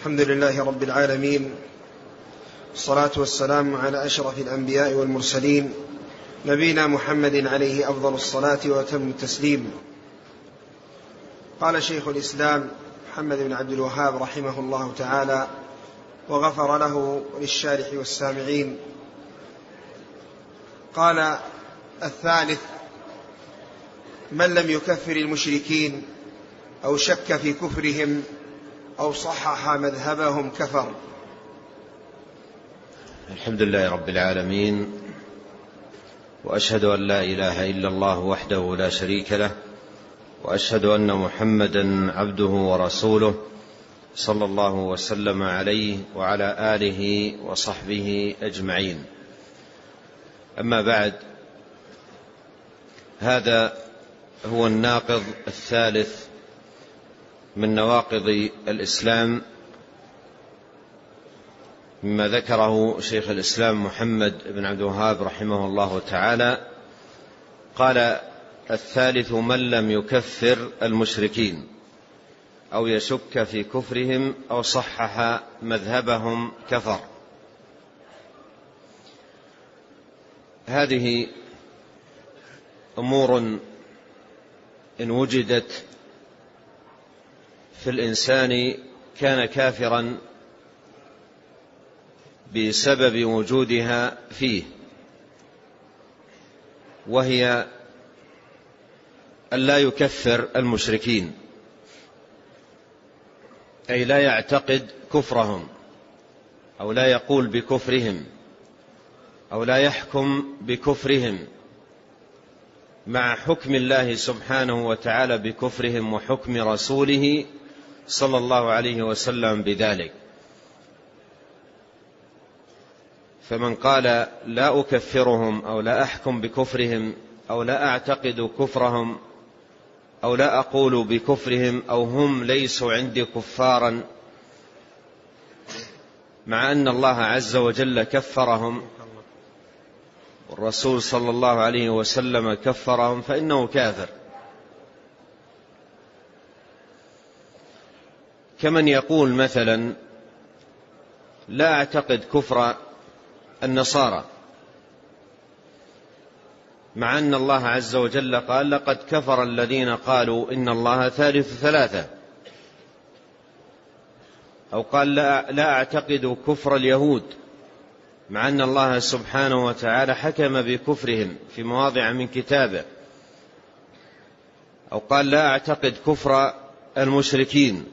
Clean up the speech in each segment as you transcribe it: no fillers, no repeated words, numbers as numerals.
الحمد لله رب العالمين، والصلاة والسلام على أشرف الأنبياء والمرسلين، نبينا محمد عليه أفضل الصلاة وأتم التسليم. قال شيخ الإسلام محمد بن عبد الوهاب رحمه الله تعالى وغفر له وللشارح والسامعين، قال: الثالث: من لم يكفر المشركين أو شك في كفرهم أو صحح مذهبهم كفر. الحمد لله رب العالمين، وأشهد أن لا إله إلا الله وحده لا شريك له، وأشهد أن محمدا عبده ورسوله، صلى الله وسلم عليه وعلى آله وصحبه أجمعين. أما بعد، هذا هو الناقض الثالث من نواقض الإسلام، مما ذكره شيخ الإسلام محمد بن عبد الوهاب رحمه الله تعالى. قال: الثالث: من لم يكفر المشركين أو يشك في كفرهم أو صحح مذهبهم كفر. هذه أمور إن وجدت في الإنسان كان كافرا بسبب وجودها فيه، وهي أن لا يكفر المشركين، أي لا يعتقد كفرهم أو لا يقول بكفرهم أو لا يحكم بكفرهم مع حكم الله سبحانه وتعالى بكفرهم وحكم رسوله صلى الله عليه وسلم بذلك. فمن قال: لا أكفرهم أو لا أحكم بكفرهم أو لا أعتقد كفرهم أو لا أقول بكفرهم أو هم ليسوا عندي كفارا، مع أن الله عز وجل كفرهم والرسول صلى الله عليه وسلم كفرهم، فإنه كافر. كمن يقول مثلا: لا أعتقد كفر النصارى، مع أن الله عز وجل قال: لقد كفر الذين قالوا إن الله ثالث ثلاثة. أو قال: لا أعتقد كفر اليهود، مع أن الله سبحانه وتعالى حكم بكفرهم في مواضع من كتابه. أو قال: لا أعتقد كفر المشركين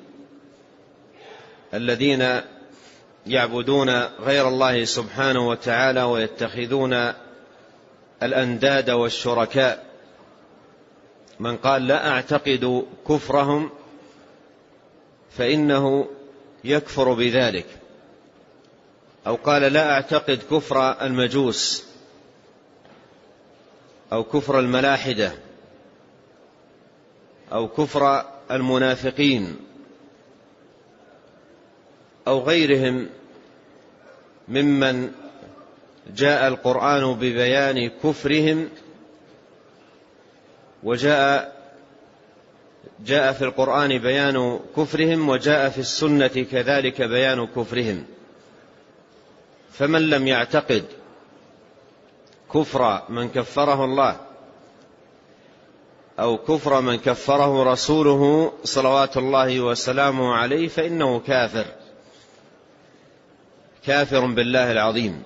الذين يعبدون غير الله سبحانه وتعالى ويتخذون الأنداد والشركاء. من قال: لا أعتقد كفرهم فإنه يكفر بذلك. أو قال: لا أعتقد كفر المجوس أو كفر الملاحدة أو كفر المنافقين أو غيرهم ممن جاء القرآن ببيان كفرهم، وجاء في القرآن بيان كفرهم، وجاء في السنة كذلك بيان كفرهم. فمن لم يعتقد كفر من كفره الله أو كفر من كفره رسوله صلوات الله وسلامه عليه فإنه كافر بالله العظيم،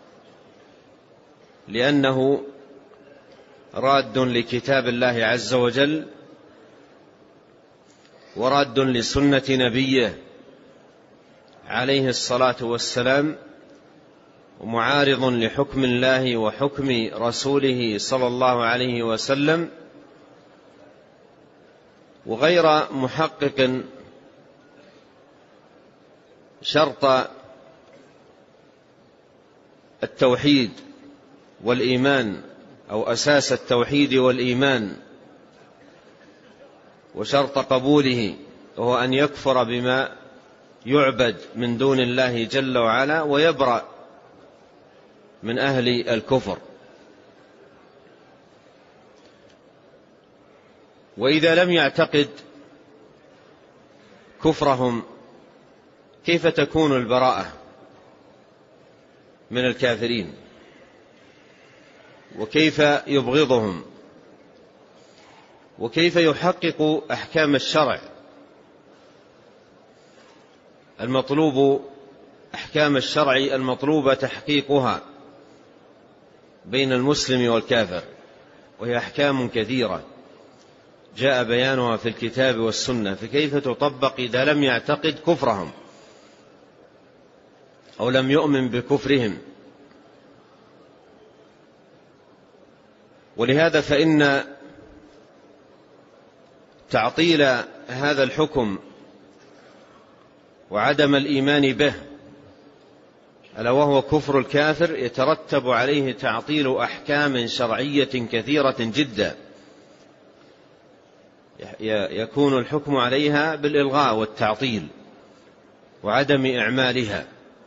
لأنه راد لكتاب الله عز وجل وراد لسنة نبيه عليه الصلاة والسلام، ومعارض لحكم الله وحكم رسوله صلى الله عليه وسلم، وغير محقق شرط التوحيد والإيمان أو أساس التوحيد والإيمان وشرط قبوله، وهو أن يكفر بما يعبد من دون الله جل وعلا ويبرأ من أهل الكفر. وإذا لم يعتقد كفرهم كيف تكون البراءة من الكافرين، وكيف يبغضهم، وكيف يحقق أحكام الشرع المطلوب، أحكام الشرع المطلوب تحقيقها بين المسلم والكافر، وهي أحكام كثيرة جاء بيانها في الكتاب والسنة، فكيف تطبق إذا لم يعتقد كفرهم أو لم يؤمن بكفرهم؟ ولهذا فإن تعطيل هذا الحكم وعدم الإيمان به، ألا وهو كفر الكافر، يترتب عليه تعطيل أحكام شرعية كثيرة جدا يكون الحكم عليها بالإلغاء والتعطيل وعدم إعمالها،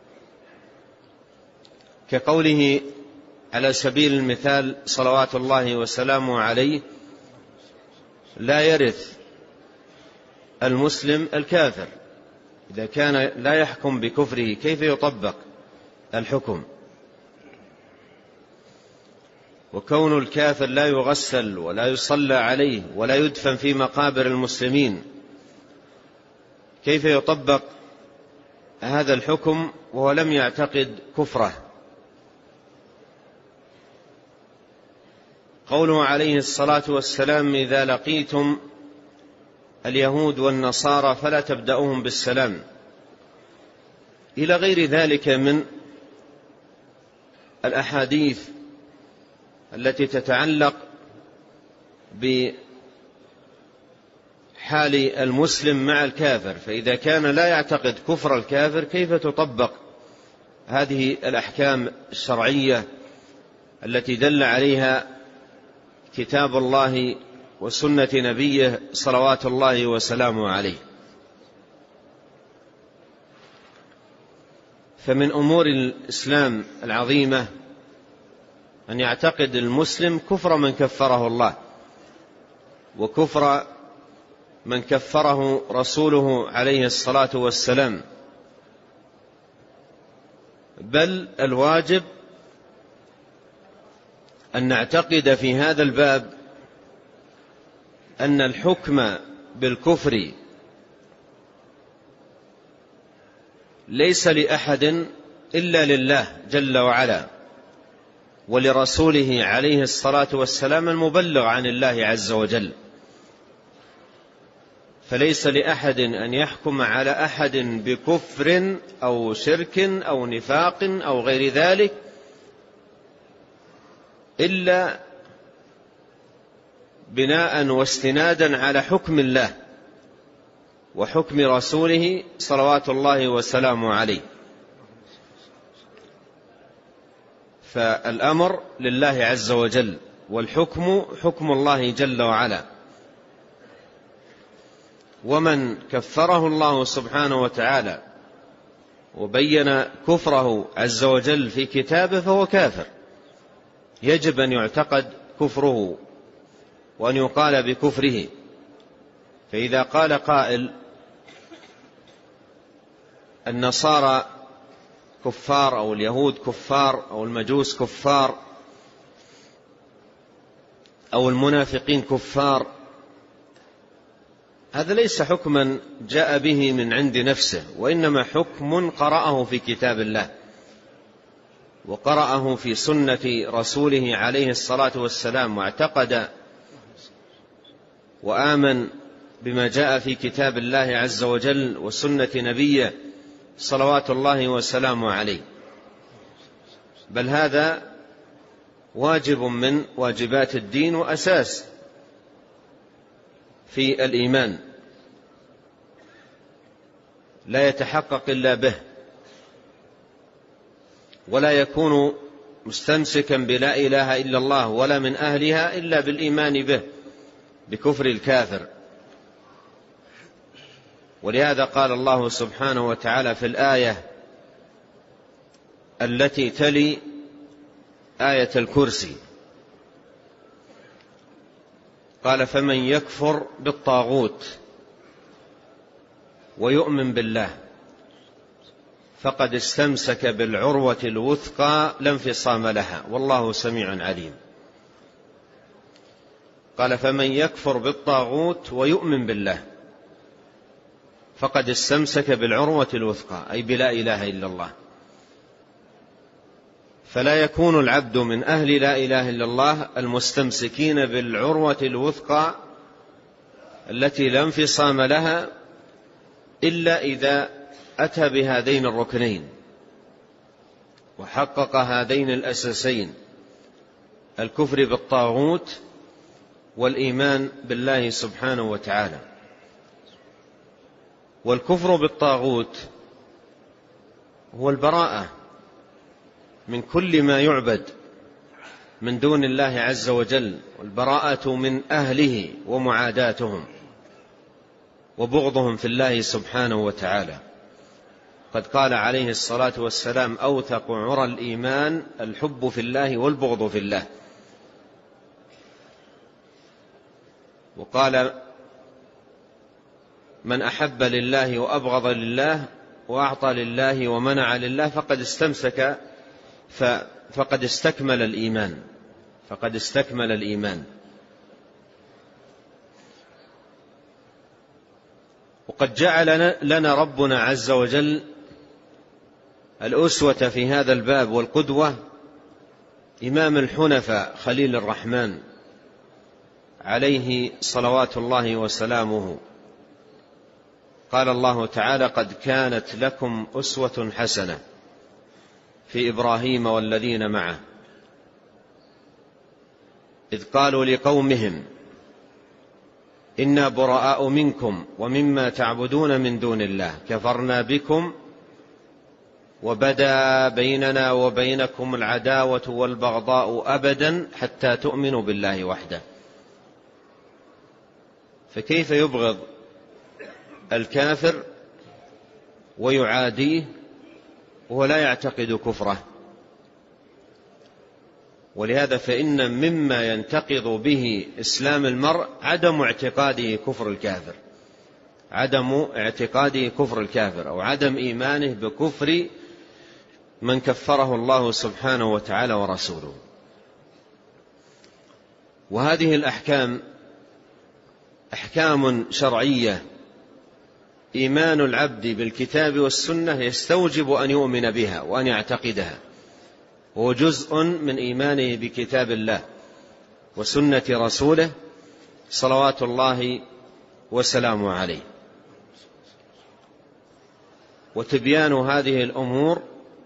كقوله على سبيل المثال صلوات الله وسلامه عليه: لا يرث المسلم الكافر. إذا كان لا يحكم بكفره كيف يطبق الحكم؟ وكون الكافر لا يغسل ولا يصلى عليه ولا يدفن في مقابر المسلمين، كيف يطبق هذا الحكم وهو لم يعتقد كفره؟ قوله عليه الصلاة والسلام: إذا لقيتم اليهود والنصارى فلا تبدأوهم بالسلام، إلى غير ذلك من الأحاديث التي تتعلق بحال المسلم مع الكافر. فإذا كان لا يعتقد كفر الكافر كيف تطبق هذه الأحكام الشرعية التي دل عليها كتاب الله وسنة نبيه صلوات الله وسلامه عليه؟ فمن أمور الإسلام العظيمة أن يعتقد المسلم كفر من كفره الله وكفر من كفره رسوله عليه الصلاة والسلام، بل الواجب أن نعتقد في هذا الباب أن الحكم بالكفر ليس لأحد إلا لله جل وعلا ولرسوله عليه الصلاة والسلام المبلغ عن الله عز وجل. فليس لأحد أن يحكم على أحد بكفر أو شرك أو نفاق أو غير ذلك إلا بناء واستنادا على حكم الله وحكم رسوله صلوات الله وسلامه عليه. فالأمر لله عز وجل والحكم حكم الله جل وعلا، ومن كفره الله سبحانه وتعالى وبين كفره عز وجل في كتابه فهو كافر، يجب أن يعتقد كفره وأن يقال بكفره. فإذا قال قائل النصارى كفار أو اليهود كفار أو المجوس كفار أو المنافقين كفار، هذا ليس حكما جاء به من عند نفسه، وإنما حكم قرأه في كتاب الله وقرأه في سنة رسوله عليه الصلاة والسلام، واعتقد وآمن بما جاء في كتاب الله عز وجل وسنة نبيه صلوات الله وسلامه عليه. بل هذا واجب من واجبات الدين وأساس في الإيمان، لا يتحقق إلا به، ولا يكون مستمسكا بلا إله إلا الله ولا من أهلها إلا بالإيمان به بكفر الكافر. ولهذا قال الله سبحانه وتعالى في الآية التي تلي آية الكرسي، قال: فمن يكفر بالطاغوت ويؤمن بالله فقد استمسك بالعروة الوثقى لا انفصام لها والله سميع عليم. قال فمن يكفر بالطاغوت ويؤمن بالله فقد استمسك بالعروة الوثقى، أي بلا إله إلا الله. فلا يكون العبد من أهل لا إله إلا الله المستمسكين بالعروة الوثقى التي لا انفصام لها إلا إذا أتى بهذين الركنين وحقق هذين الأساسين: الكفر بالطاغوت والإيمان بالله سبحانه وتعالى. والكفر بالطاغوت هو البراءة من كل ما يعبد من دون الله عز وجل، والبراءة من أهله ومعاداتهم وبغضهم في الله سبحانه وتعالى. قد قال عليه الصلاة والسلام: أوثق عرى الإيمان الحب في الله والبغض في الله. وقال: من أحب لله وأبغض لله وأعطى لله ومنع لله فقد استكمل الإيمان. وقد جعل لنا ربنا عز وجل الأسوة في هذا الباب والقدوة إمام الحنفاء خليل الرحمن عليه صلوات الله وسلامه. قال الله تعالى: قد كانت لكم أسوة حسنة في إبراهيم والذين معه إذ قالوا لقومهم إنا براء منكم ومما تعبدون من دون الله كفرنا بكم وبدا بيننا وبينكم العداوة والبغضاء أبدا حتى تؤمنوا بالله وحده. فكيف يبغض الكافر ويعاديه وهو لا يعتقد كفره؟ ولهذا فإن مما ينتقض به إسلام المرء عدم اعتقاده كفر الكافر أو عدم إيمانه بكفر من كفره الله سبحانه وتعالى ورسوله. وهذه الأحكام أحكام شرعية، إيمان العبد بالكتاب والسنة يستوجب أن يؤمن بها وأن يعتقدها، هو جزء من إيمانه بكتاب الله وسنة رسوله صلوات الله وسلامه عليه. وتبيان هذه الأمور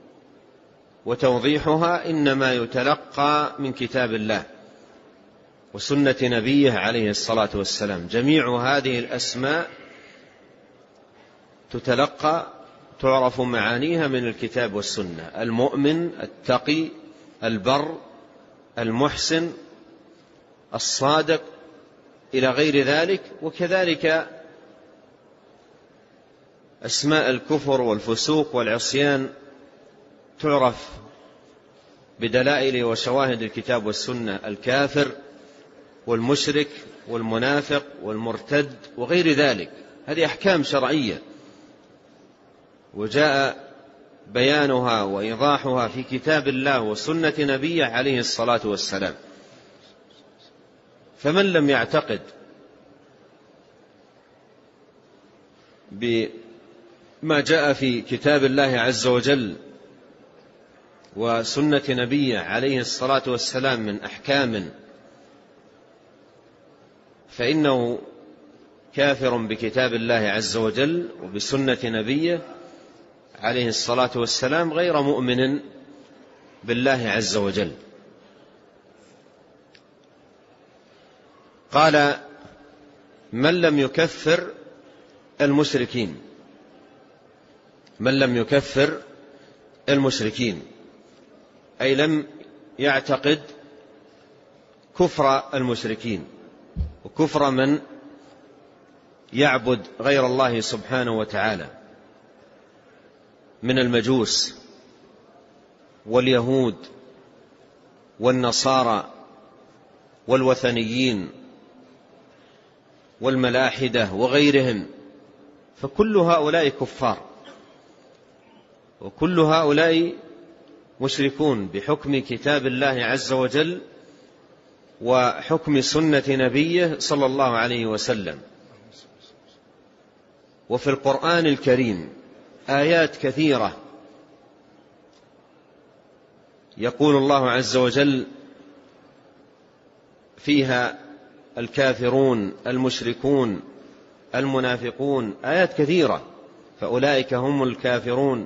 وتوضيحها إنما يتلقى من كتاب الله وسنة نبيه عليه الصلاة والسلام. جميع هذه الأسماء تعرف معانيها من الكتاب والسنة: المؤمن، التقي، البر، المحسن، الصادق، إلى غير ذلك. وكذلك أسماء الكفر والفسوق والعصيان تعرف بدلائل وشواهد الكتاب والسنة: الكافر والمشرك والمنافق والمرتد وغير ذلك. هذه أحكام شرعية وجاء بيانها وإيضاحها في كتاب الله وسنة نبيه عليه الصلاة والسلام. فمن لم يعتقد بما جاء في كتاب الله عز وجل وسنة نبيه عليه الصلاة والسلام من أحكام فإنه كافر بكتاب الله عز وجل وبسنة نبيه عليه الصلاة والسلام، غير مؤمن بالله عز وجل. قال: من لم يكفر المشركين، أي لم يعتقد كفر المشركين وكفر من يعبد غير الله سبحانه وتعالى من المجوس واليهود والنصارى والوثنيين والملاحدة وغيرهم، فكل هؤلاء كفار. وكل هؤلاء مشركون بحكم كتاب الله عز وجل وحكم سنة نبيه صلى الله عليه وسلم. وفي القرآن الكريم آيات كثيرة يقول الله عز وجل فيها الكافرون المشركون المنافقون، آيات كثيرة. فأولئك هم الكافرون،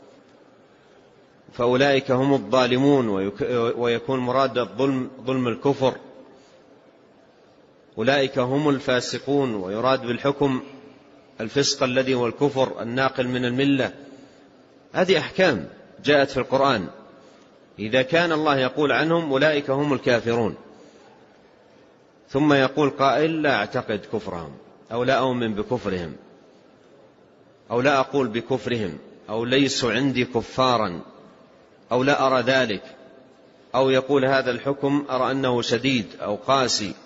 فأولئك هم الظالمون، ويكون مراد الظلم ظلم الكفر. أولئك هم الفاسقون، ويراد بالحكم الفسق الذي هو الكفر الناقل من الملة. هذه أحكام جاءت في القرآن. إذا كان الله يقول عنهم أولئك هم الكافرون، ثم يقول قائل لا أعتقد كفرهم، أو لا أؤمن بكفرهم، أو لا أقول بكفرهم، أو ليسوا عندي كفارا، أو لا أرى ذلك، أو يقول هذا الحكم أرى أنه شديد أو قاسي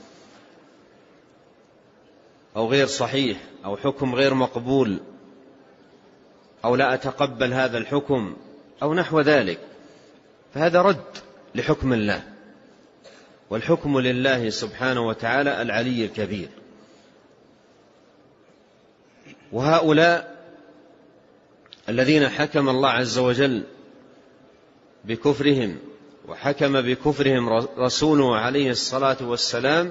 أو غير صحيح، أو حكم غير مقبول، أو لا أتقبل هذا الحكم، أو نحو ذلك، فهذا رد لحكم الله، والحكم لله سبحانه وتعالى العلي الكبير. وهؤلاء الذين حكم الله عز وجل بكفرهم وحكم بكفرهم رسوله عليه الصلاة والسلام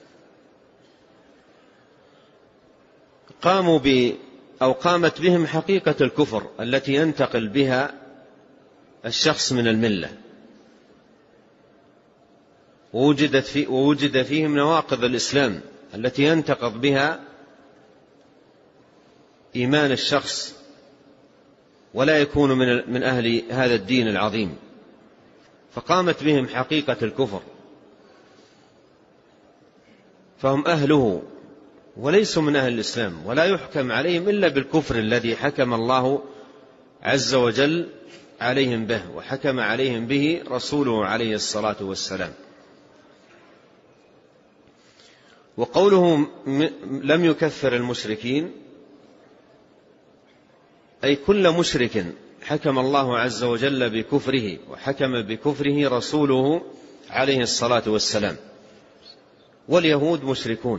قامت بهم حقيقة الكفر التي ينتقل بها الشخص من الملة، ووجد فيهم نواقض الإسلام التي ينتقض بها إيمان الشخص ولا يكون من أهل هذا الدين العظيم. فقامت بهم حقيقة الكفر، فهم أهله وليسوا من أهل الإسلام، ولا يحكم عليهم إلا بالكفر الذي حكم الله عز وجل عليهم به، وحكم عليهم به رسوله عليه الصلاة والسلام. وقوله لم يكفر المشركين أي كل مشرك حكم الله عز وجل بكفره، وحكم بكفره رسوله عليه الصلاة والسلام. واليهود مشركون،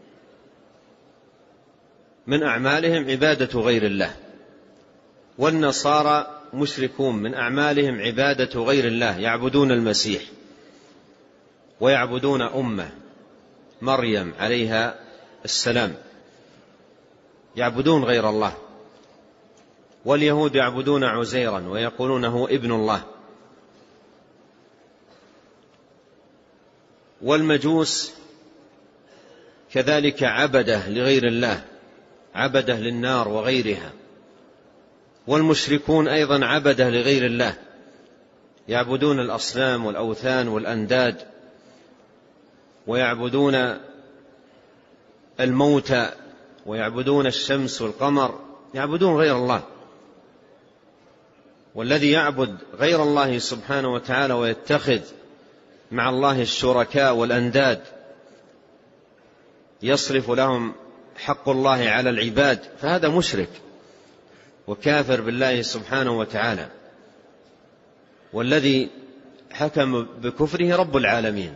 من أعمالهم عبادة غير الله، والنصارى مشركون، من أعمالهم عبادة غير الله، يعبدون المسيح ويعبدون أمه مريم عليها السلام، يعبدون غير الله. واليهود يعبدون عزيرا ويقولونه ابن الله. والمجوس كذلك عبده لغير الله، عبده للنار وغيرها. والمشركون أيضا عبده لغير الله، يعبدون الأصنام والأوثان والأنداد، ويعبدون الموتى، ويعبدون الشمس والقمر، يعبدون غير الله. والذي يعبد غير الله سبحانه وتعالى ويتخذ مع الله الشركاء والأنداد يصرف لهم حق الله على العباد، فهذا مشرك وكافر بالله سبحانه وتعالى. والذي حكم بكفره رب العالمين،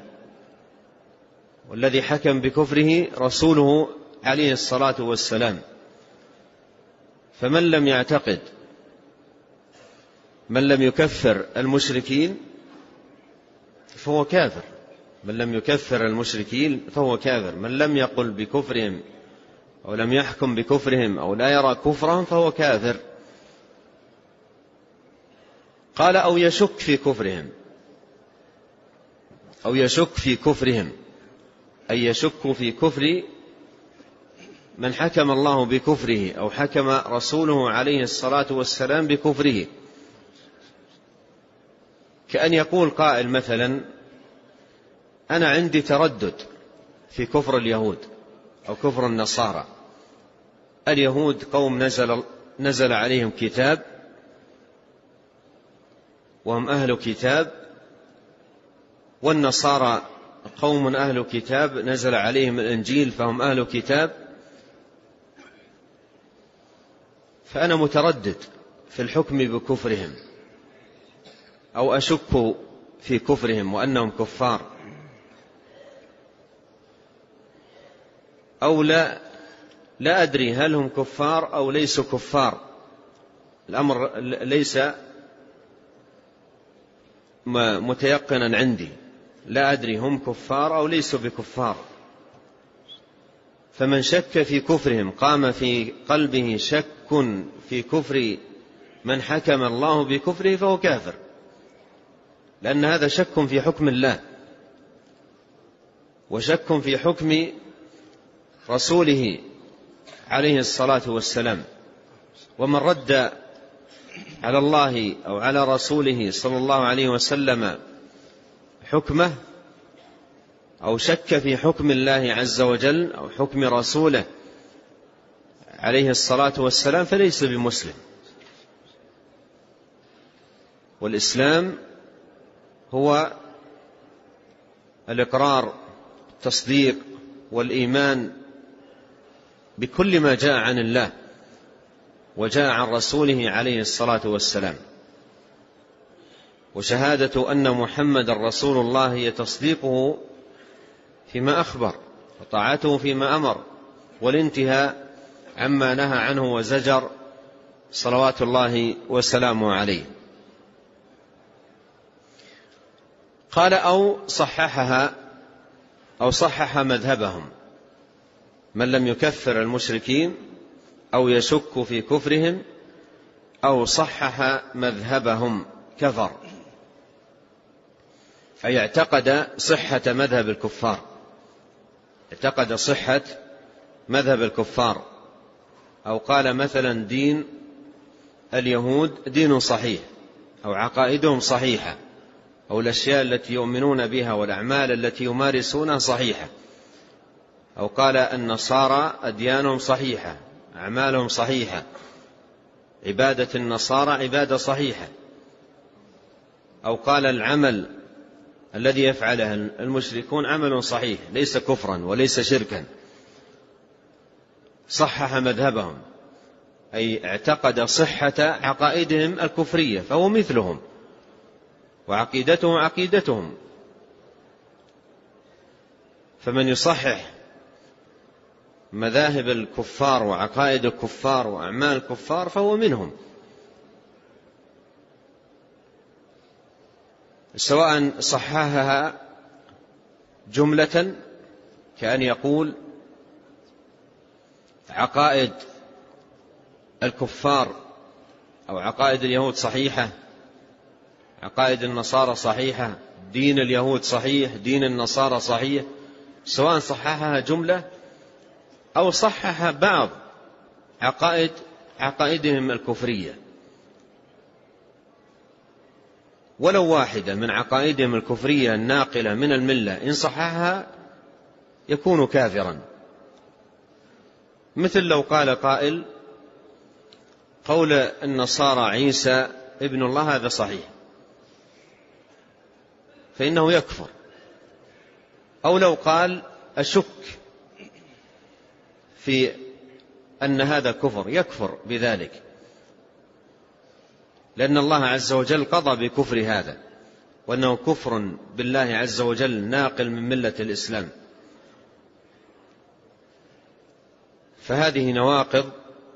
والذي حكم بكفره رسوله عليه الصلاة والسلام. فمن لم يعتقد، من لم يكفر المشركين فهو كافر، من لم يكفر المشركين فهو كافر، من لم يقل بكفرهم أو لم يحكم بكفرهم أو لا يرى كفرهم فهو كافر. قال أو يشك في كفرهم، أو يشك في كفرهم أي يشك في كفر من حكم الله بكفره أو حكم رسوله عليه الصلاة والسلام بكفره. كأن يقول قائل مثلا أنا عندي تردد في كفر اليهود أو كفر النصارى. اليهود قوم نزل عليهم كتاب وهم أهل كتاب، والنصارى قوم أهل كتاب نزل عليهم الإنجيل فهم أهل كتاب. فأنا متردد في الحكم بكفرهم أو أشك في كفرهم وأنهم كفار، أو لا أدري هل هم كفار أو ليسوا كفار، الأمر ليس متيقنا عندي، لا أدري هم كفار أو ليسوا بكفار. فمن شك في كفرهم قام في قلبه شك في كفر من حكم الله بكفره فهو كافر، لأن هذا شك في حكم الله وشك في حكم رسوله عليه الصلاة والسلام. ومن رد على الله أو على رسوله صلى الله عليه وسلم حكمه أو شك في حكم الله عز وجل أو حكم رسوله عليه الصلاة والسلام فليس بمسلم. والإسلام هو الإقرار، التصديق والإيمان بكل ما جاء عن الله وجاء عن رسوله عليه الصلاة والسلام، وشهادة أن محمد رسول الله هي تصديقه فيما أخبر وطاعته فيما أمر والانتهاء عما نهى عنه وزجر صلوات الله وسلامه عليه. قال أو صححها أو صحح مذهبهم، من لم يكفر المشركين أو يشك في كفرهم أو صحح مذهبهم كفر، أي اعتقد صحة مذهب الكفار، اعتقد صحة مذهب الكفار، أو قال مثلا دين اليهود دين صحيح أو عقائدهم صحيحة أو الأشياء التي يؤمنون بها والأعمال التي يمارسونها صحيحة، أو قال النصارى أديانهم صحيحة أعمالهم صحيحة، عبادة النصارى عبادة صحيحة، أو قال العمل الذي يفعله المشركون عمل صحيح ليس كفرا وليس شركا، صحح مذهبهم أي اعتقد صحة عقائدهم الكفرية فهو مثلهم وعقيدتهم عقيدتهم. فمن يصحح مذاهب الكفار وعقائد الكفار وأعمال الكفار فهو منهم، سواء صححها جملة كأن يقول عقائد الكفار أو عقائد اليهود صحيحة، عقائد النصارى صحيحة، دين اليهود صحيح، دين النصارى صحيح، سواء صححها جملة أو صحح بعض عقائدهم الكفرية، ولو واحدة من عقائدهم الكفرية الناقلة من الملة إن صححها يكون كافرا. مثل لو قال قائل قول النصارى عيسى ابن الله هذا صحيح فإنه يكفر، أو لو قال أشك في أن هذا كفر يكفر بذلك، لأن الله عز وجل قضى بكفر هذا وأنه كفر بالله عز وجل ناقل من ملة الإسلام. فهذه نواقض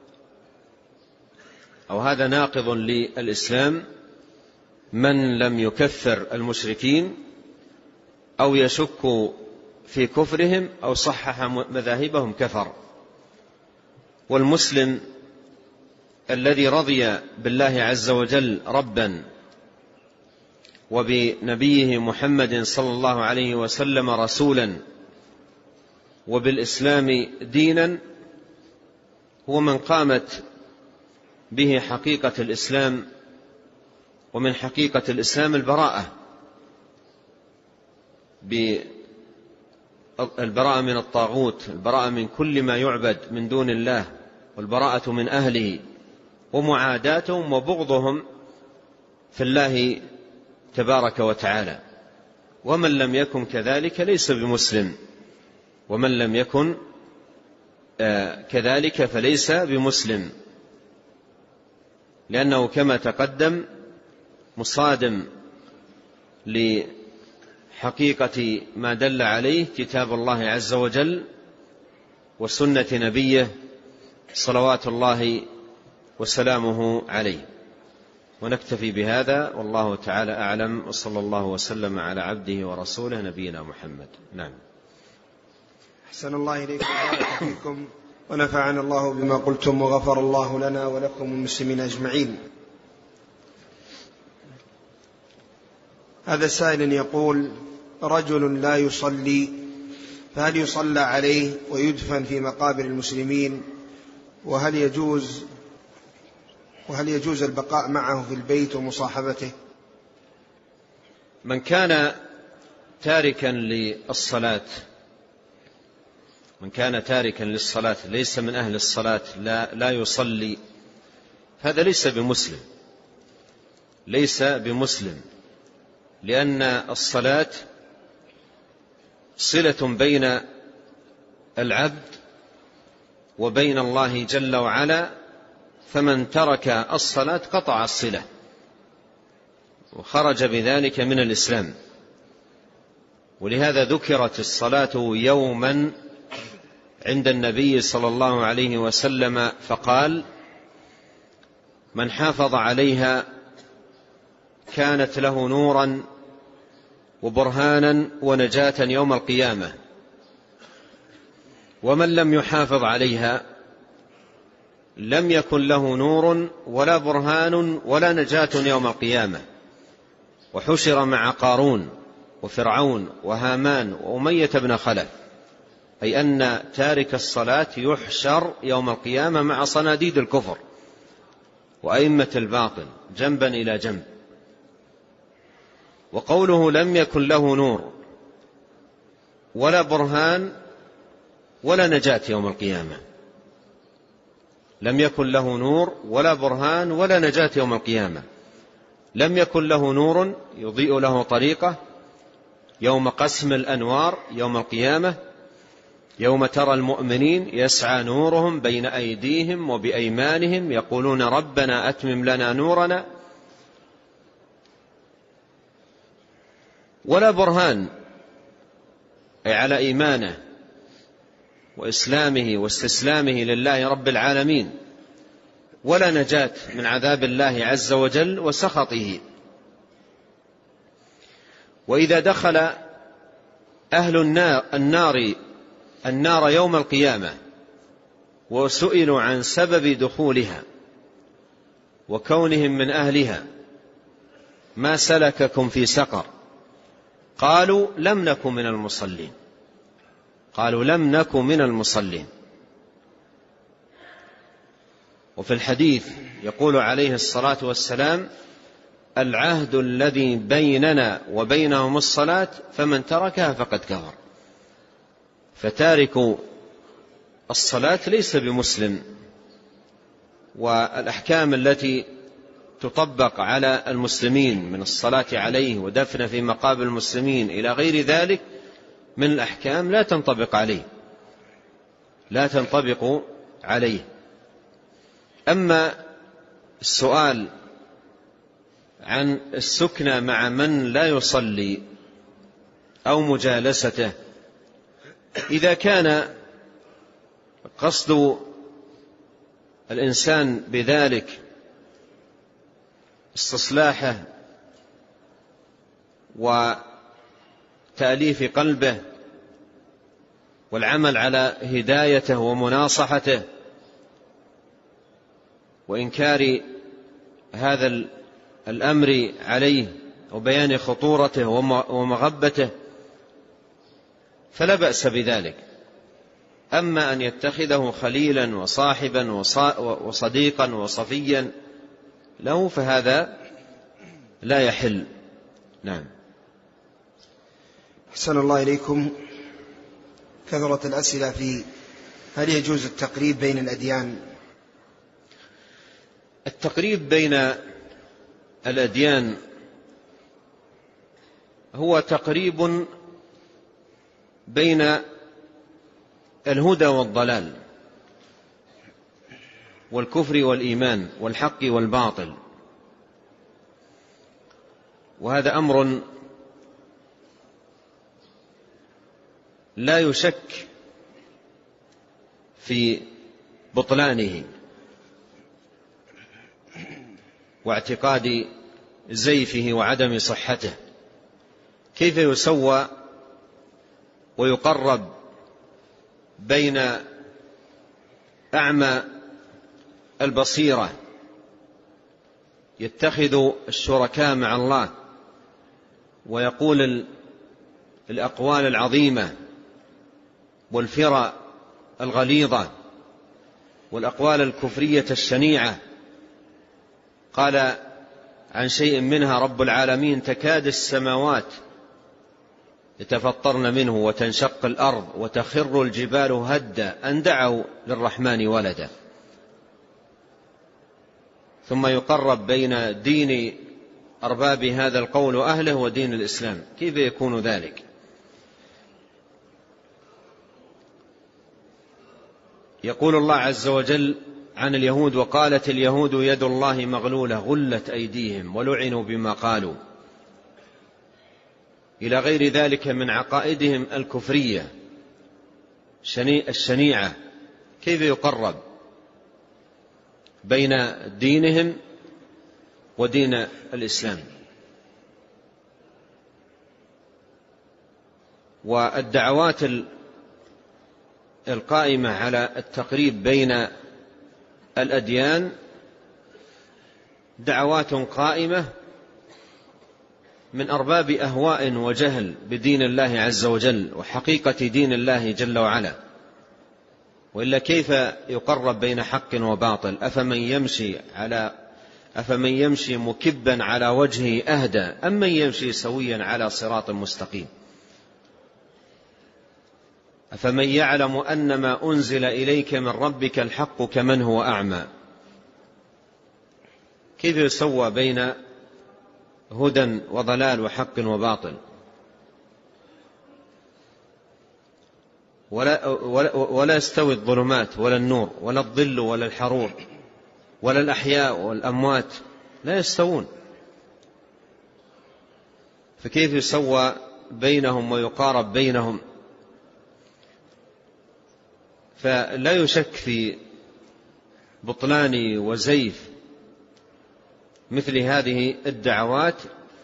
أو هذا ناقض للإسلام، من لم يكفر المشركين أو يشك في كفرهم أو صحح مذاهبهم كفر. والمسلم الذي رضي بالله عز وجل ربا وبنبيه محمد صلى الله عليه وسلم رسولا وبالإسلام دينا هو من قامت به حقيقة الإسلام، ومن حقيقة الإسلام البراءة البراءة من الطاغوت، البراءة من كل ما يعبد من دون الله، والبراءة من أهله ومعاداتهم وبغضهم في الله تبارك وتعالى. ومن لم يكن كذلك ليس بمسلم، ومن لم يكن كذلك فليس بمسلم، لأنه كما تقدم مصادم لحقيقة ما دل عليه كتاب الله عز وجل وسنة نبيه صلوات الله وسلامه عليه. ونكتفي بهذا والله تعالى أعلم، وصلى الله وسلم على عبده ورسوله نبينا محمد. نعم. أحسن الله إليكم وبارك فيكم، ونفعنا الله بما قلتم، وغفر الله لنا ولكم المسلمين أجمعين. هذا سائل يقول: رجل لا يصلي، فهل يصلى عليه ويدفن في مقابر المسلمين؟ وهل يجوز البقاء معه في البيت ومصاحبته؟ من كان تاركا للصلاة ليس من أهل الصلاة، لا يصلي، هذا ليس بمسلم، لأن الصلاة صلة بين العبد وبين الله جل وعلا، فمن ترك الصلاة قطع الصلة وخرج بذلك من الإسلام. ولهذا ذكرت الصلاة يوما عند النبي صلى الله عليه وسلم فقال: من حافظ عليها كانت له نورا وبرهانا ونجاة يوم القيامة، ومن لم يحافظ عليها لم يكن له نور ولا برهان ولا نجاة يوم القيامة، وحشر مع قارون وفرعون وهامان وأمية بن خلف، أي أن تارك الصلاة يحشر يوم القيامة مع صناديد الكفر وأئمة الباطل جنبا إلى جنب. وقوله لم يكن له نور ولا برهان ولا نجاة يوم القيامة، لم يكن له نور ولا برهان ولا نجاة يوم القيامة. لم يكن له نور يضيء له طريقه يوم قسم الأنوار يوم القيامة، يوم ترى المؤمنين يسعى نورهم بين أيديهم وبأيمانهم يقولون ربنا أتمم لنا نورنا. ولا برهان، أي على إيمانه وإسلامه واستسلامه لله رب العالمين. ولا نجاة من عذاب الله عز وجل وسخطه. وإذا دخل أهل النار يوم القيامة وسئلوا عن سبب دخولها وكونهم من أهلها: ما سلككم في سقر؟ قالوا لم نكن من المصلين. وفي الحديث يقول عليه الصلاة والسلام: العهد الذي بيننا وبينهم الصلاة فمن تركها فقد كفر. فتارك الصلاة ليس بمسلم. والأحكام التي تطبق على المسلمين من الصلاة عليه ودفن في مقابر المسلمين إلى غير ذلك من الأحكام لا تنطبق عليه. أما السؤال عن السكنى مع من لا يصلي أو مجالسته، إذا كان قصد الإنسان بذلك استصلاحه وتأليف قلبه والعمل على هدايته ومناصحته وإنكار هذا الأمر عليه وبيان خطورته ومغبته، فلا بأس بذلك. أما أن يتخذه خليلا وصاحبا وصديقا وصفيا له فهذا لا يحل. نعم. أحسن الله إليكم. كثرت الأسئلة في هل يجوز التقريب بين الأديان؟ التقريب بين الأديان هو تقريب بين الهدى والضلال، والكفر والإيمان والحق والباطل. وهذا أمر لا يشك في بطلانه واعتقاد زيفه وعدم صحته. كيف يسوى ويقرب بين أعمى البصيرة يتخذ الشركاء مع الله ويقول الأقوال العظيمة والفرى الغليظة والأقوال الكفرية الشنيعة؟ قال عن شيء منها رب العالمين: تكاد السماوات يتفطرن منه وتنشق الأرض وتخر الجبال هدا أن دعوا للرحمن ولدا. ثم يقرب بين دين أرباب هذا القول وأهله ودين الإسلام. كيف يكون ذلك؟ يقول الله عز وجل عن اليهود: وقالت اليهود يد الله مغلولة غلت أيديهم ولعنوا بما قالوا، إلى غير ذلك من عقائدهم الكفرية الشنيعة. كيف يقرب بين دينهم ودين الإسلام؟ والدعوات القائمة على التقريب بين الأديان دعوات قائمة من أرباب أهواء وجهل بدين الله عز وجل وحقيقة دين الله جل وعلا. وإلا كيف يقرب بين حق وباطل؟ أفمن يمشي مكبا على وجهه أهدى أم من يمشي سويا على صراط مستقيم؟ أفمن يعلم أن ما أنزل إليك من ربك الحق كمن هو أعمى؟ كيف يسوى بين هدى وضلال وحق وباطل؟ ولا يستوي الظلمات ولا النور ولا الظل ولا الحرور ولا الأحياء والأموات، لا يستوون. فكيف يسوى بينهم ويقارب بينهم؟ فلا يشك في بطلان وزيف مثل هذه الدعوات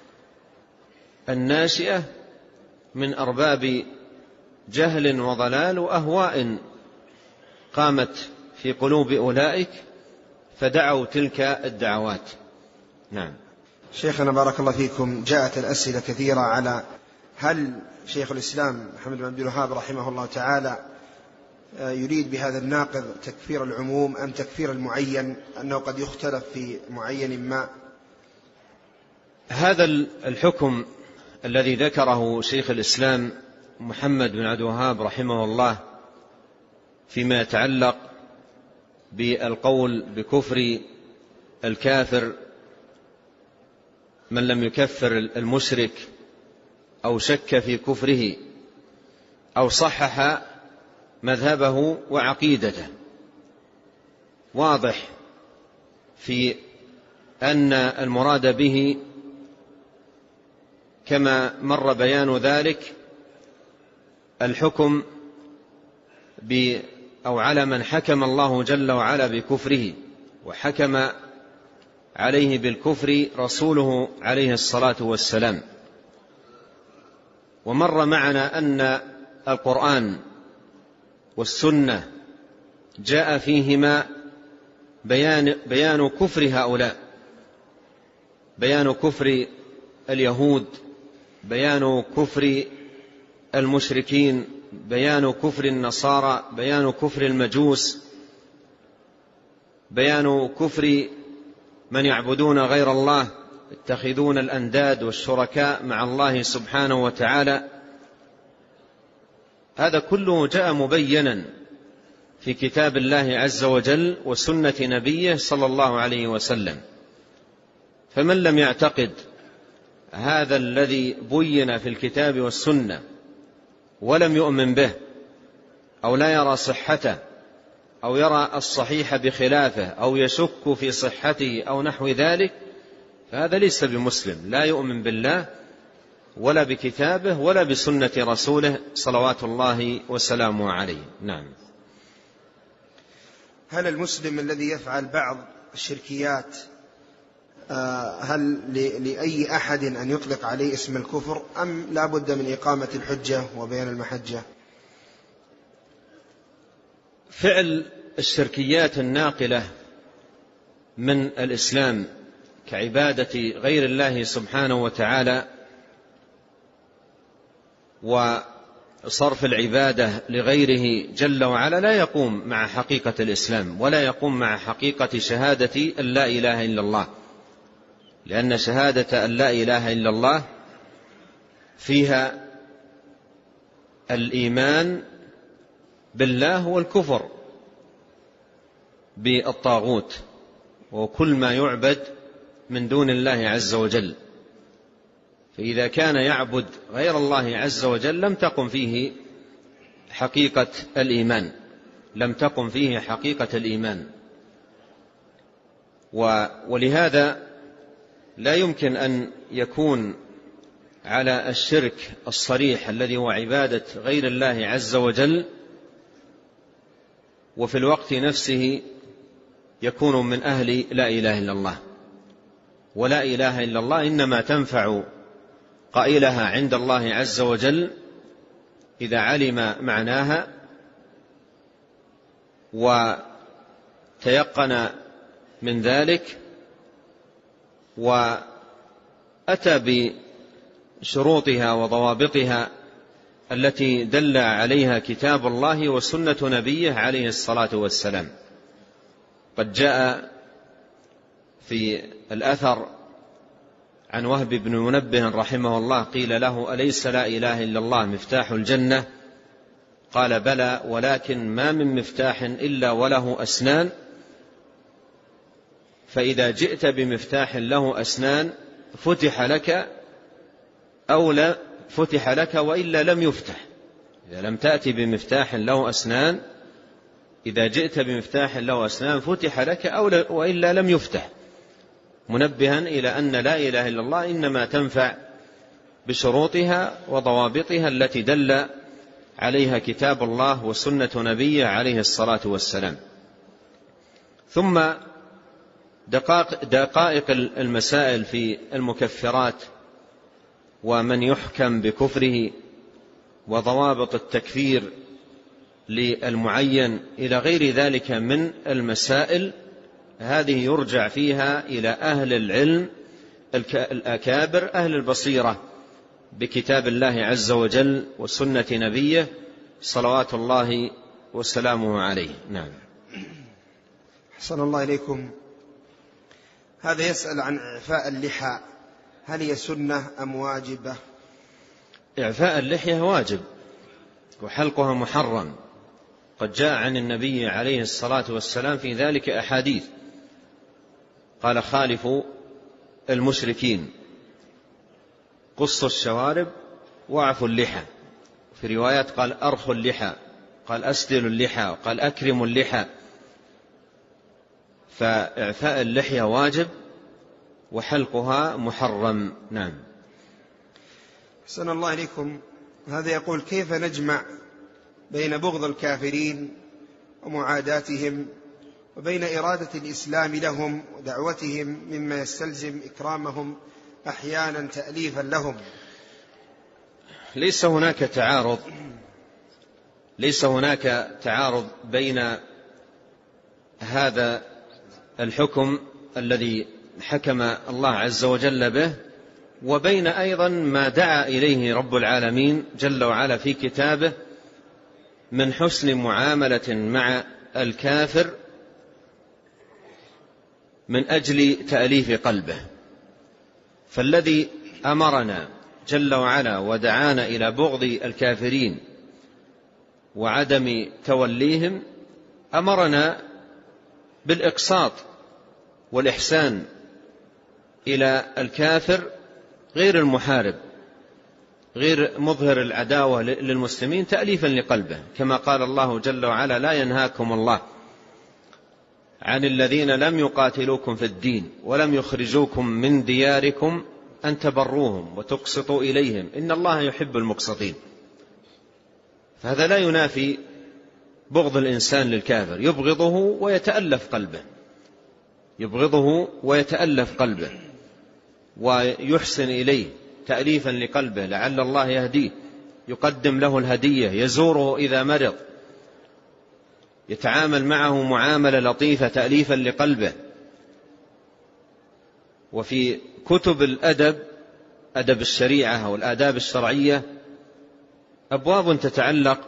الناشئة من أرباب جهل وضلال وأهواء قامت في قلوب أولئك فدعوا تلك الدعوات. نعم. شيخنا بارك الله فيكم، جاءت الأسئلة كثيرة على هل شيخ الإسلام محمد بن عبد الوهاب رحمه الله تعالى يريد بهذا الناقض تكفير العموم أم تكفير المعين، أنه قد يختلف في معين ما؟ هذا الحكم الذي ذكره شيخ الإسلام محمد بن عبد الوهاب رحمه الله فيما يتعلق بالقول بكفر الكافر من لم يكفر المشرك أو شك في كفره أو صحح مذهبه وعقيدته، واضح في أن المراد به كما مر بيان ذلك الحكم أو على من حكم الله جل وعلا بكفره وحكم عليه بالكفر رسوله عليه الصلاة والسلام. ومر معنا أن القرآن والسنة جاء فيهما بيان كفر هؤلاء، بيان كفر اليهود، بيان كفر المشركين، بيان كفر النصارى، بيان كفر المجوس، بيان كفر من يعبدون غير الله يتخذون الأنداد والشركاء مع الله سبحانه وتعالى. هذا كله جاء مبينا في كتاب الله عز وجل وسنة نبيه صلى الله عليه وسلم. فمن لم يعتقد هذا الذي بين في الكتاب والسنة ولم يؤمن به أو لا يرى صحته أو يرى الصحيح بخلافه أو يشك في صحته أو نحو ذلك، فهذا ليس بمسلم، لا يؤمن بالله ولا بكتابه ولا بسنة رسوله صلوات الله وسلامه عليه. نعم. هل المسلم الذي يفعل بعض الشركيات هل لأي أحد أن يطلق عليه اسم الكفر، أم لا بد من إقامة الحجة وبيان المحجة؟ فعل الشركيات الناقلة من الإسلام كعبادة غير الله سبحانه وتعالى وصرف العبادة لغيره جل وعلا لا يقوم مع حقيقة الإسلام ولا يقوم مع حقيقة شهادة أن لا إله إلا الله، لأن شهادة أن لا إله إلا الله فيها الإيمان بالله والكفر بالطاغوت وكل ما يعبد من دون الله عز وجل. فإذا كان يعبد غير الله عز وجل لم تقم فيه حقيقة الإيمان، لم تقم فيه حقيقة الإيمان. ولهذا لا يمكن أن يكون على الشرك الصريح الذي هو عبادة غير الله عز وجل وفي الوقت نفسه يكون من أهل لا إله إلا الله. ولا إله إلا الله إنما تنفع قائلها عند الله عز وجل إذا علم معناها وتيقن من ذلك وأتى بشروطها وضوابطها التي دل عليها كتاب الله وسنة نبيه عليه الصلاة والسلام. قد جاء في الأثر عن وهب بن منبه رحمه الله قيل له: أليس لا إله إلا الله مفتاح الجنة؟ قال: بلى، ولكن ما من مفتاح إلا وله أسنان، فإذا جئت بمفتاح له أسنان فتح لك أو لا فتح لك وإلا لم يفتح. إذا لم تأتي بمفتاح له أسنان، إذا جئت بمفتاح له أسنان فتح لك أو وإلا لم يفتح، منبها إلى أن لا إله إلا الله إنما تنفع بشروطها وضوابطها التي دل عليها كتاب الله وسنة نبيه عليه الصلاة والسلام. ثم دقائق المسائل في المكفرات ومن يحكم بكفره وضوابط التكفير للمعين إلى غير ذلك من المسائل، هذه يرجع فيها إلى أهل العلم الأكابر أهل البصيرة بكتاب الله عز وجل وسنة نبيه صلوات الله وسلامه عليه. نعم. أحسن الله إليكم. هذا يسأل عن إعفاء اللحى، هل هي سنة أم واجبة؟ إعفاء اللحية واجب وحلقها محرم، قد جاء عن النبي عليه الصلاة والسلام في ذلك أحاديث، قال: خالفوا المشركين، قصوا الشوارب واعفوا اللحى. في روايات قال: أرخوا اللحى، قال: أسدلوا اللحى، قال: أكرموا اللحى. فإعفاء اللحية واجب وحلقها محرم. نعم. أحسن الله إليكم. هذا يقول: كيف نجمع بين بغض الكافرين ومعاداتهم وبين إرادة الإسلام لهم ودعوتهم مما يستلزم إكرامهم أحيانا تأليفا لهم؟ ليس هناك تعارض بين هذا الحكم الذي حكم الله عز وجل به وبين أيضا ما دعا إليه رب العالمين جل وعلا في كتابه من حسن معاملة مع الكافر من أجل تأليف قلبه. فالذي أمرنا جل وعلا ودعانا إلى بغض الكافرين وعدم توليهم أمرنا بالإقساط والإحسان إلى الكافر غير المحارب، غير مظهر العداوة للمسلمين تأليفا لقلبه، كما قال الله جل وعلا: لا ينهاكم الله عن الذين لم يقاتلوكم في الدين ولم يخرجوكم من دياركم أن تبروهم وتقسطوا إليهم إن الله يحب المقسطين. فهذا لا ينافي بغض الإنسان للكافر، يبغضه ويتألف قلبه، يبغضه ويتألف قلبه ويحسن إليه تأليفا لقلبه لعل الله يهديه، يقدم له الهدية، يزوره إذا مرض، يتعامل معه معاملة لطيفة تأليفا لقلبه. وفي كتب الأدب، أدب الشريعة أو الآداب الشرعية، أبواب تتعلق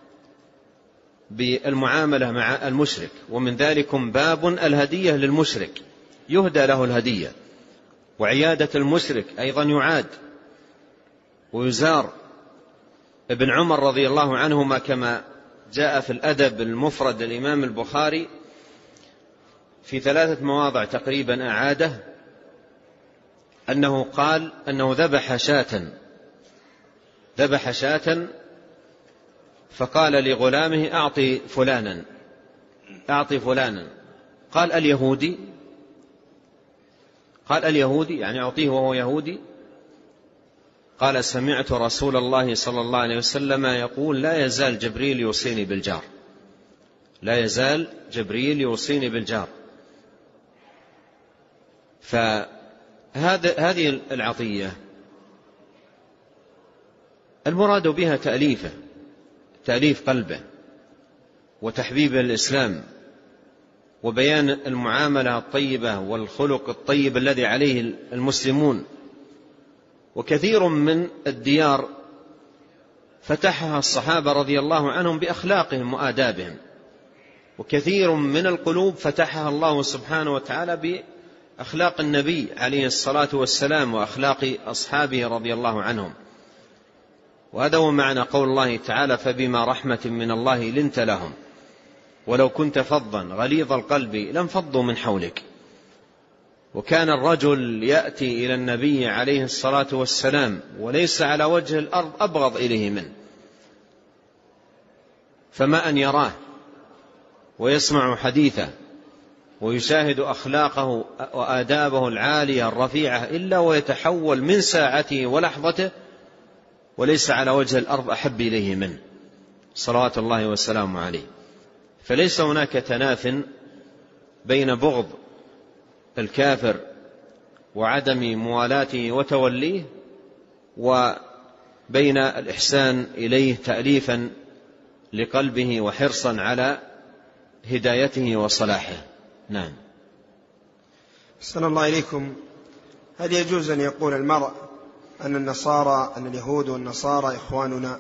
بالمعاملة مع المشرك، ومن ذلكم باب الهدية للمشرك، يهدى له الهدية، وعيادة المشرك أيضا يعاد ويزار. ابن عمر رضي الله عنهما كما جاء في الأدب المفرد للإمام البخاري في 3 مواضع تقريبا أعاده، أنه قال أنه ذبح شاة فقال لغلامه أعطي فلانا، قال اليهودي؟ قال اليهودي يعني أعطيه وهو يهودي؟ قال سمعت رسول الله صلى الله عليه وسلم يقول لا يزال جبريل يوصيني بالجار، لا يزال جبريل يوصيني بالجار. فهذه العطية المراد بها تأليف قلبه وتحبيب الإسلام وبيان المعاملة الطيبة والخلق الطيب الذي عليه المسلمون. وكثير من الديار فتحها الصحابة رضي الله عنهم بأخلاقهم وآدابهم، وكثير من القلوب فتحها الله سبحانه وتعالى بأخلاق النبي عليه الصلاة والسلام وأخلاق أصحابه رضي الله عنهم. وهذا هو معنى قول الله تعالى فبما رحمة من الله لنت لهم ولو كنت فظا غليظ القلب لانفضوا من حولك. وكان الرجل يأتي إلى النبي عليه الصلاة والسلام وليس على وجه الأرض أبغض إليه منه، فما أن يراه ويسمع حديثه ويشاهد أخلاقه وآدابه العالية الرفيعة إلا ويتحول من ساعته ولحظته وليس على وجه الأرض أحب إليه منه صلوات الله وسلامه عليه. فليس هناك تناف بين بغض الكافر وعدم موالاته وتوليه وبين الإحسان إليه تأليفا لقلبه وحرصا على هدايته وصلاحه. نعم. أحسن الله إليكم. هل يجوز أن يقول المرء أن اليهود والنصارى إخواننا؟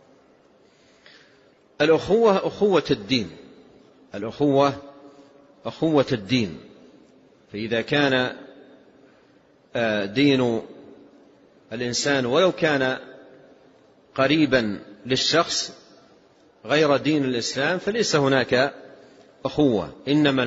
الأخوة أخوة الدين، الأخوة أخوة الدين. فإذا كان دين الإنسان ولو كان قريبا للشخص غير دين الإسلام فليس هناك أخوة، إنما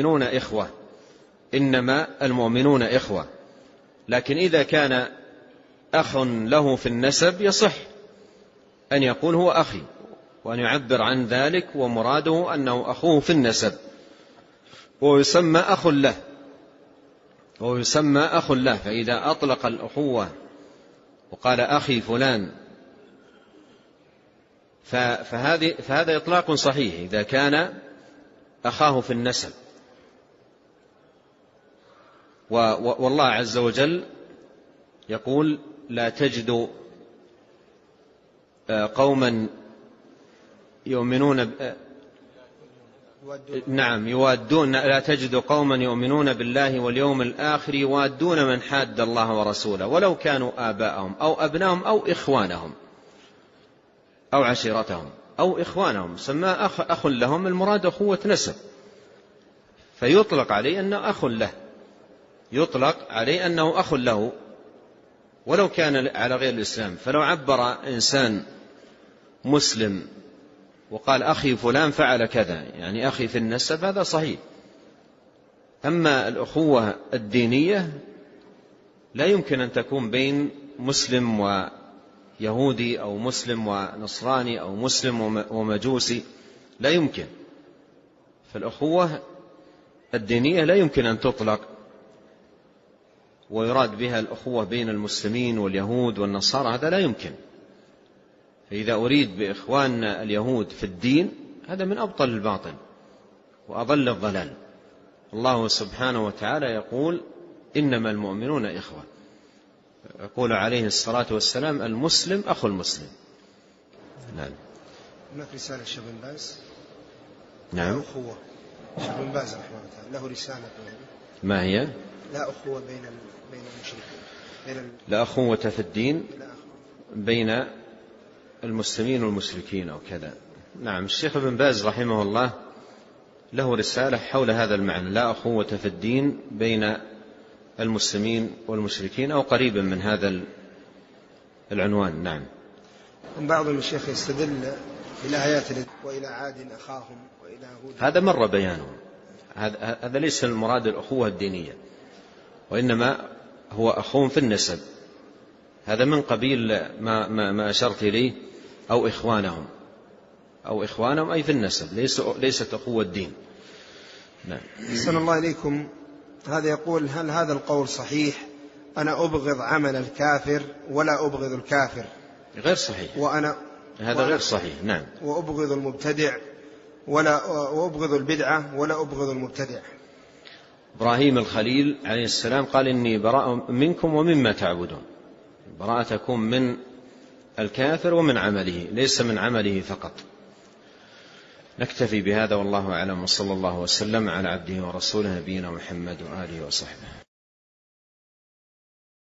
المؤمنون إخوة. لكن إذا كان أخ له في النسب يصح أن يقول هو أخي وأن يعبر عن ذلك ومراده أنه أخوه في النسب ويسمى أخ له. فإذا أطلق الأخوة وقال أخي فلان فهذا إطلاق صحيح إذا كان أخاه في النسب. والله عز وجل يقول لا تجد قوما يؤمنون لا تجد قوما يؤمنون بالله واليوم الآخر يوادون من حاد الله ورسوله ولو كانوا آباءهم أو أبناهم أو إخوانهم أو عشيرتهم أو إخوانهم. سماه أخ لهم، المراد أخوة نسب، فيطلق عليه أنه أخ له ولو كان على غير الإسلام. فلو عبر إنسان مسلم وقال أخي فلان فعل كذا يعني أخي في النسب هذا صحيح. أما الأخوة الدينية لا يمكن أن تكون بين مسلم ويهودي أو مسلم ونصراني أو مسلم ومجوسي، لا يمكن. فالأخوة الدينية لا يمكن أن تطلق ويراد بها الأخوة بين المسلمين واليهود والنصارى، هذا لا يمكن. فإذا أريد بإخواننا اليهود في الدين هذا من أبطل الباطل وأضل الضلال. الله سبحانه وتعالى يقول إنما المؤمنون إخوة، يقول عليه الصلاة والسلام المسلم أخو المسلم. نعم. هناك رسالة الشيخ بن باز. نعم. لا أخوة الشيخ بن باز رحمه الله له رسالة. ما هي؟ لا أخوة بين المشركين، لا أخوة في الدين بين المسلمين والمشركين أو كذا. نعم. الشيخ بن باز رحمه الله له رسالة حول هذا المعنى، لا أخوة في الدين بين المسلمين والمشركين، أو قريبا من هذا العنوان. نعم. بعضهم الشيخ يستدل إلى آيات وإلى عاد أخاهم وإلى هود، هذا مر بيانه، هذا ليس المراد الأخوة الدينية، وإنما هو أخوهم في النسب، هذا من قبيل ما أشرت إليه، أو إخوانهم أي في النسب، ليست أخوة الدين. نعم. أحسن الله إليكم. هذا يقول هل هذا القول صحيح؟ أنا أبغض عمل الكافر ولا أبغض الكافر. غير صحيح، هذا غير صحيح. نعم. وأبغض المبتدع وأبغض البدعة ولا أبغض المبتدع. إبراهيم الخليل عليه السلام قال إني براء منكم ومما تعبدون، براءة تكون من الكافر ومن عمله، ليس من عمله فقط. نكتفي بهذا والله أعلم، وصلى الله وسلم على عبده ورسوله نبينا محمد وآله وصحبه.